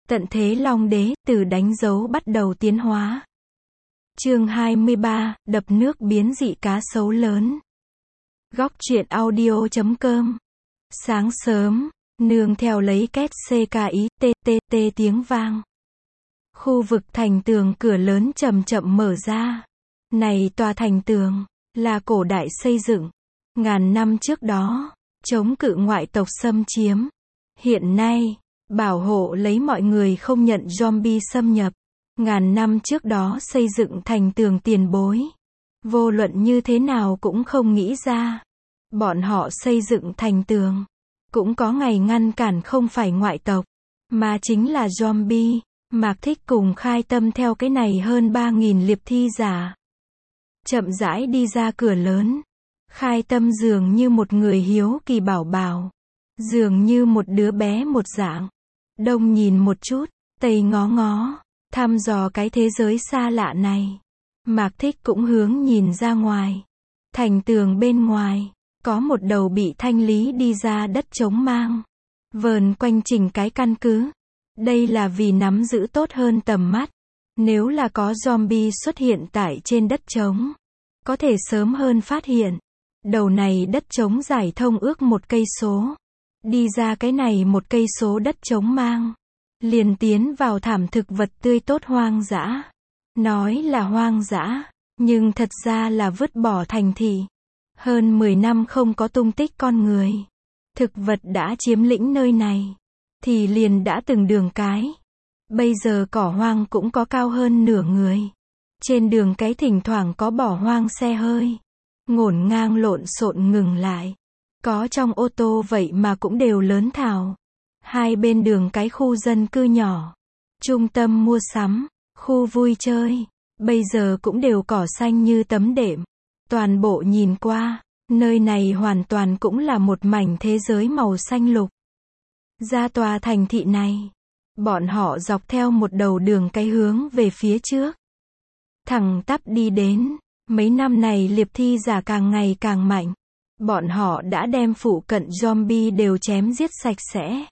Tận thế Long Đế, từ đánh dấu bắt đầu tiến hóa. Chương 23, đập nước biến dị cá sấu lớn. Góc truyện audio.com. Sáng sớm, nương theo lấy két CKITTT tiếng vang. Khu vực thành tường cửa lớn chậm chậm mở ra. Này tòa thành tường, là cổ đại xây dựng. Ngàn năm trước đó, chống cự ngoại tộc xâm chiếm. Hiện nay, bảo hộ lấy mọi người không nhận zombie xâm nhập. Ngàn năm trước đó xây dựng thành tường tiền bối. Vô luận như thế nào cũng không nghĩ ra. Bọn họ xây dựng thành tường. Cũng có ngày ngăn cản không phải ngoại tộc, mà chính là zombie. Mạc Thích cùng Khai Tâm theo cái này hơn 3.000 liệp thi giả. Chậm rãi đi ra cửa lớn. Khai Tâm dường như một người hiếu kỳ bảo bảo. Dường như một đứa bé một dạng. Đông nhìn một chút, tây ngó ngó, thăm dò cái thế giới xa lạ này. Mạc Thích cũng hướng nhìn ra ngoài. Thành tường bên ngoài, có một đầu bị thanh lý đi ra đất trống mang. Vờn quanh chỉnh cái căn cứ. Đây là vì nắm giữ tốt hơn tầm mắt. Nếu là có zombie xuất hiện tại trên đất trống, có thể sớm hơn phát hiện. Đầu này đất trống giải thông ước 1 cây số. Đi ra cái này 1 cây số đất trống mang. Liền tiến vào thảm thực vật tươi tốt hoang dã. Nói là hoang dã, nhưng thật ra là vứt bỏ thành thị. Hơn 10 năm không có tung tích con người. Thực vật đã chiếm lĩnh nơi này. Thì liền đã từng đường cái. Bây giờ cỏ hoang cũng có cao hơn nửa người. Trên đường cái thỉnh thoảng có bỏ hoang xe hơi. Ngổn ngang lộn xộn ngừng lại. Có trong ô tô vậy mà cũng đều lớn thảo. Hai bên đường cái khu dân cư nhỏ. Trung tâm mua sắm, khu vui chơi. Bây giờ cũng đều cỏ xanh như tấm đệm. Toàn bộ nhìn qua, nơi này hoàn toàn cũng là một mảnh thế giới màu xanh lục. Ra tòa thành thị này, bọn họ dọc theo một đầu đường cái hướng về phía trước. Thẳng tắp đi đến, mấy năm này liệp thi giả càng ngày càng mạnh. Bọn họ đã đem phụ cận zombie đều chém giết sạch sẽ.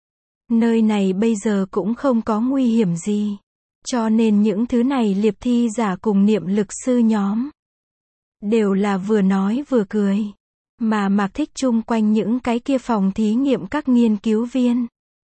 Nơi này bây giờ cũng không có nguy hiểm gì. Cho nên những thứ này liệp thi giả cùng niệm lực sư nhóm đều là vừa nói vừa cười. Mà Mạc Thích chung quanh những cái kia phòng thí nghiệm các nghiên cứu viên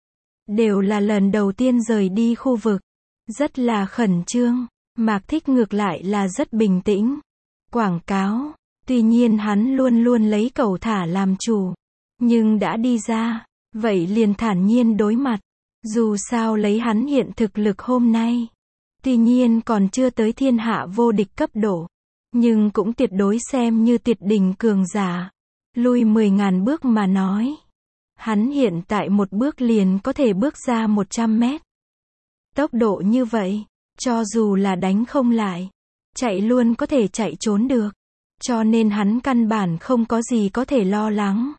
đều là lần đầu tiên rời đi khu vực. Rất là khẩn trương. Mạc Thích ngược lại là rất bình tĩnh. Quảng cáo. Tuy nhiên hắn luôn luôn lấy cẩu thả làm chủ. Nhưng đã đi ra, vậy liền thản nhiên đối mặt. Dù sao lấy hắn hiện thực lực hôm nay. Tuy nhiên còn chưa tới thiên hạ vô địch cấp độ. Nhưng cũng tuyệt đối xem như tuyệt đỉnh cường giả. Lui 10.000 bước mà nói. Hắn hiện tại một bước liền có thể bước ra 100 mét. Tốc độ như vậy, cho dù là đánh không lại, chạy luôn có thể chạy trốn được. Cho nên hắn căn bản không có gì có thể lo lắng.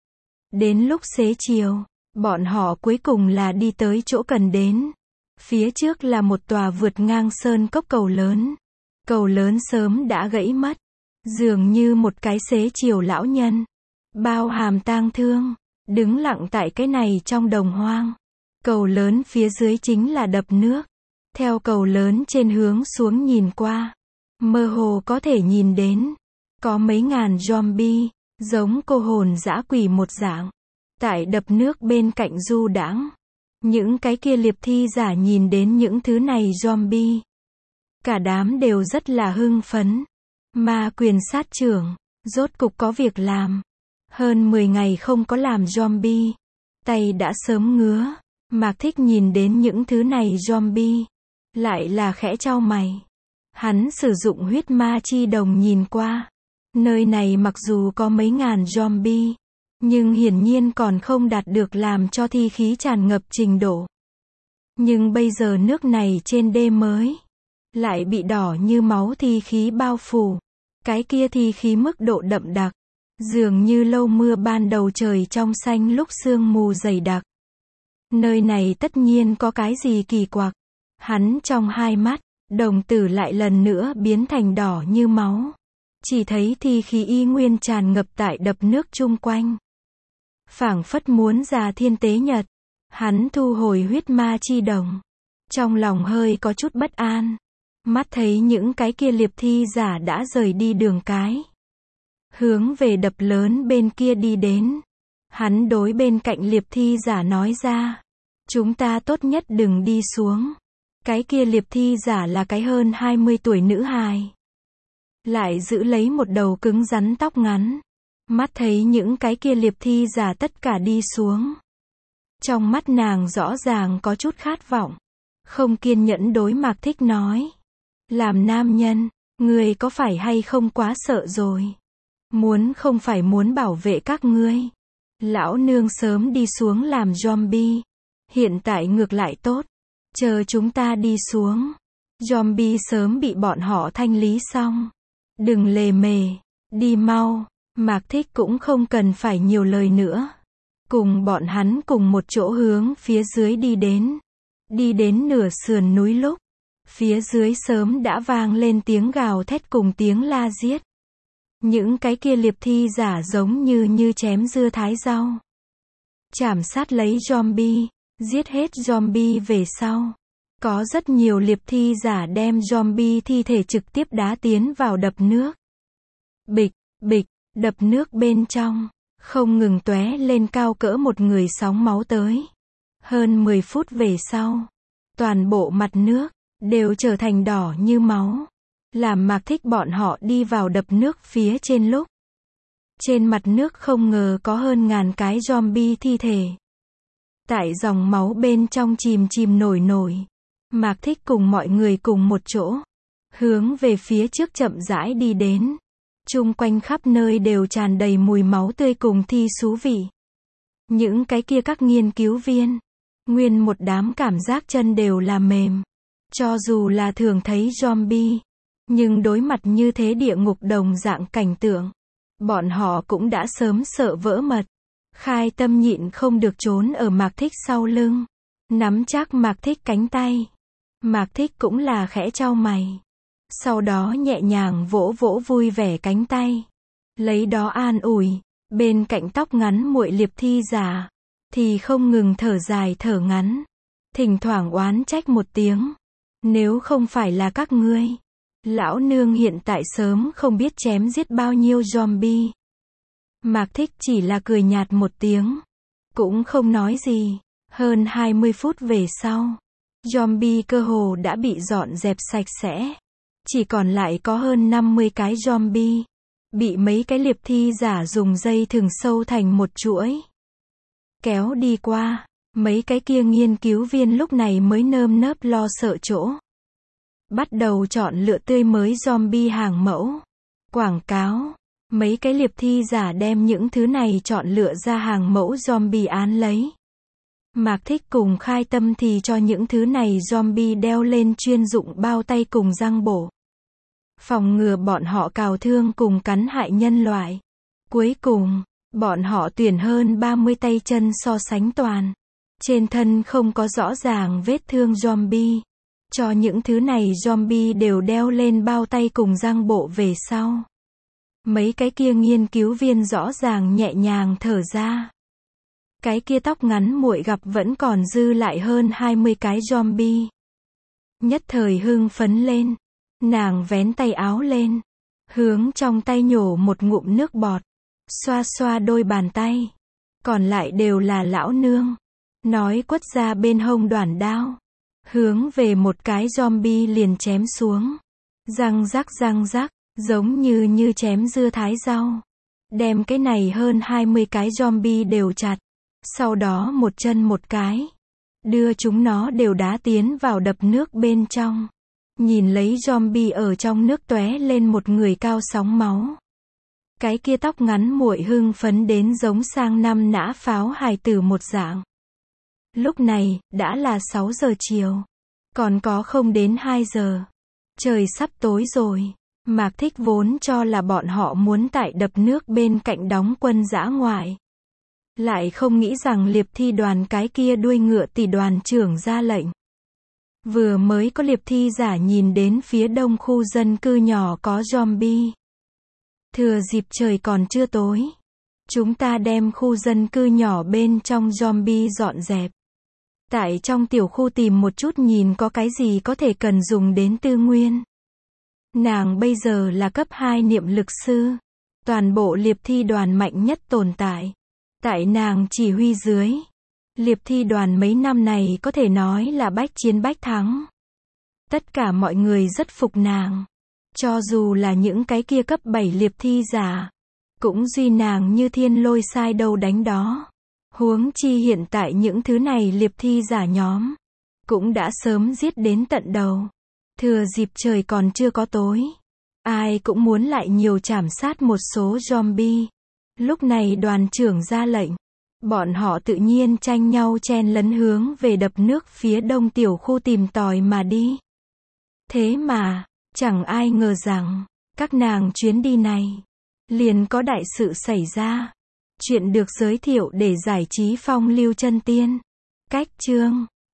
Đến lúc xế chiều, bọn họ cuối cùng là đi tới chỗ cần đến. Phía trước là một tòa vượt ngang sơn cốc cầu lớn. Cầu lớn sớm đã gãy mất. Dường như một cái xế chiều lão nhân. Bao hàm tang thương. Đứng lặng tại cái này trong đồng hoang. Cầu lớn phía dưới chính là đập nước. Theo cầu lớn trên hướng xuống nhìn qua. Mơ hồ có thể nhìn đến. Có mấy ngàn zombie, giống cô hồn dã quỷ một dạng. Tại đập nước bên cạnh du đãng. Những cái kia liệp thi giả nhìn đến những thứ này zombie. Cả đám đều rất là hưng phấn. Ma quyền sát trưởng, rốt cục có việc làm. Hơn 10 ngày không có làm zombie. Tay đã sớm ngứa. Mạc Thích nhìn đến những thứ này zombie. Lại là khẽ chau mày. Hắn sử dụng huyết ma chi đồng nhìn qua. Nơi này mặc dù có mấy ngàn zombie. Nhưng hiển nhiên còn không đạt được làm cho thi khí tràn ngập trình độ. Nhưng bây giờ nước này trên đê mới. Lại bị đỏ như máu thi khí bao phủ. Cái kia thi khí mức độ đậm đặc. Dường như lâu mưa ban đầu trời trong xanh lúc sương mù dày đặc. Nơi này tất nhiên có cái gì kỳ quặc. Hắn trong hai mắt, đồng tử lại lần nữa biến thành đỏ như máu. Chỉ thấy thi khí y nguyên tràn ngập tại đập nước chung quanh. Phảng phất muốn ra thiên tế nhật. Hắn thu hồi huyết ma chi đồng. Trong lòng hơi có chút bất an. Mắt thấy những cái kia liệp thi giả đã rời đi đường cái. Hướng về đập lớn bên kia đi đến. Hắn đối bên cạnh liệp thi giả nói ra. Chúng ta tốt nhất đừng đi xuống. Cái kia liệp thi giả là cái hơn 20 tuổi nữ hài. Lại giữ lấy một đầu cứng rắn tóc ngắn. Mắt thấy những cái kia liệp thi giả tất cả đi xuống. Trong mắt nàng rõ ràng có chút khát vọng. Không kiên nhẫn đối Mạc Thích nói. Làm nam nhân, ngươi có phải hay không quá sợ rồi? Muốn không phải muốn bảo vệ các ngươi. Lão nương sớm đi xuống làm zombie. Hiện tại ngược lại tốt. Chờ chúng ta đi xuống. Zombie sớm bị bọn họ thanh lý xong. Đừng lề mề. Đi mau. Mạc Thích cũng không cần phải nhiều lời nữa. Cùng bọn hắn cùng một chỗ hướng phía dưới đi đến. Đi đến nửa sườn núi lúc. Phía dưới sớm đã vang lên tiếng gào thét cùng tiếng la giết. Những cái kia liệp thi giả giống như chém dưa thái rau. Chảm sát lấy zombie. Giết hết zombie về sau. Có rất nhiều liệp thi giả đem zombie thi thể trực tiếp đá tiến vào đập nước. Bịch, bịch, đập nước bên trong. Không ngừng tóe lên cao cỡ một người sóng máu tới. Hơn 10 phút về sau. Toàn bộ mặt nước. Đều trở thành đỏ như máu. Làm Mạc Thích bọn họ đi vào đập nước phía trên lúc. Trên mặt nước không ngờ có hơn ngàn cái zombie thi thể. Tại dòng máu bên trong chìm nổi. Mạc Thích cùng mọi người cùng một chỗ. Hướng về phía trước chậm rãi đi đến. Chung quanh khắp nơi đều tràn đầy mùi máu tươi cùng thi xú vị. Những cái kia các nghiên cứu viên. Nguyên một đám cảm giác chân đều là mềm. Cho dù là thường thấy zombie. Nhưng đối mặt như thế địa ngục đồng dạng cảnh tượng. Bọn họ cũng đã sớm sợ vỡ mật. Khai Tâm nhịn không được trốn ở Mạc Thích sau lưng. Nắm chắc Mạc Thích cánh tay. Mạc Thích cũng là khẽ chau mày. Sau đó nhẹ nhàng vỗ vỗ vui vẻ cánh tay. Lấy đó an ủi. Bên cạnh tóc ngắn muội liệp thi giả. Thì không ngừng thở dài thở ngắn. Thỉnh thoảng oán trách một tiếng. Nếu không phải là các ngươi. Lão nương hiện tại sớm không biết chém giết bao nhiêu zombie. Mạc Thích chỉ là cười nhạt một tiếng. Cũng không nói gì. Hơn 20 phút về sau. Zombie cơ hồ đã bị dọn dẹp sạch sẽ. Chỉ còn lại có hơn 50 cái zombie. Bị mấy cái liệp thi giả dùng dây thừng sâu thành một chuỗi. Kéo đi qua. Mấy cái kia nghiên cứu viên lúc này mới nơm nớp lo sợ chỗ. Bắt đầu chọn lựa tươi mới zombie hàng mẫu. Quảng cáo. Mấy cái liệp thi giả đem những thứ này chọn lựa ra hàng mẫu zombie án lấy. Mạc Thích cùng Khai Tâm thì cho những thứ này zombie đeo lên chuyên dụng bao tay cùng răng bổ. Phòng ngừa bọn họ cào thương cùng cắn hại nhân loại. Cuối cùng, bọn họ tuyển hơn 30 tay chân so sánh toàn. Trên thân không có rõ ràng vết thương zombie. Cho những thứ này zombie đều đeo lên bao tay cùng răng bộ về sau. Mấy cái kia nghiên cứu viên rõ ràng nhẹ nhàng thở ra. Cái kia tóc ngắn muội gặp vẫn còn dư lại hơn 20 cái zombie. Nhất thời hưng phấn lên. Nàng vén tay áo lên. Hướng trong tay nhổ một ngụm nước bọt. Xoa xoa đôi bàn tay. Còn lại đều là lão nương. Nói quất ra bên hông đoản đao. Hướng về một cái zombie liền chém xuống. Răng rắc, giống như chém dưa thái rau. Đem cái này hơn 20 cái zombie đều chặt. Sau đó một chân một cái. Đưa chúng nó đều đá tiến vào đập nước bên trong. Nhìn lấy zombie ở trong nước tóe lên một người cao sóng máu. Cái kia tóc ngắn muội hưng phấn đến giống sang năm nã pháo hài tử một dạng. Lúc này, đã là 6 giờ chiều. Còn có không đến 2 giờ. Trời sắp tối rồi. Mạc Thích vốn cho là bọn họ muốn tại đập nước bên cạnh đóng quân dã ngoại. Lại không nghĩ rằng liệp thi đoàn cái kia đuôi ngựa tỷ đoàn trưởng ra lệnh. Vừa mới có liệp thi giả nhìn đến phía đông khu dân cư nhỏ có zombie. Thừa dịp trời còn chưa tối. Chúng ta đem khu dân cư nhỏ bên trong zombie dọn dẹp. Tại trong tiểu khu tìm một chút nhìn có cái gì có thể cần dùng đến tư nguyên. Nàng bây giờ là cấp 2 niệm lực sư. Toàn bộ liệp thi đoàn mạnh nhất tồn tại. Tại nàng chỉ huy dưới. Liệp thi đoàn mấy năm này có thể nói là bách chiến bách thắng. Tất cả mọi người rất phục nàng. Cho dù là những cái kia cấp 7 liệp thi giả. Cũng duy nàng như thiên lôi sai đâu đánh đó. Huống chi hiện tại những thứ này liệp thi giả nhóm. Cũng đã sớm giết đến tận đầu. Thừa dịp trời còn chưa có tối. Ai cũng muốn lại nhiều trảm sát một số zombie. Lúc này đoàn trưởng ra lệnh. Bọn họ tự nhiên tranh nhau chen lấn hướng về đập nước phía đông tiểu khu tìm tòi mà đi. Thế mà, chẳng ai ngờ rằng, các nàng chuyến đi này, liền có đại sự xảy ra. Chuyện được giới thiệu để giải trí phong lưu chân tiên. Cách chương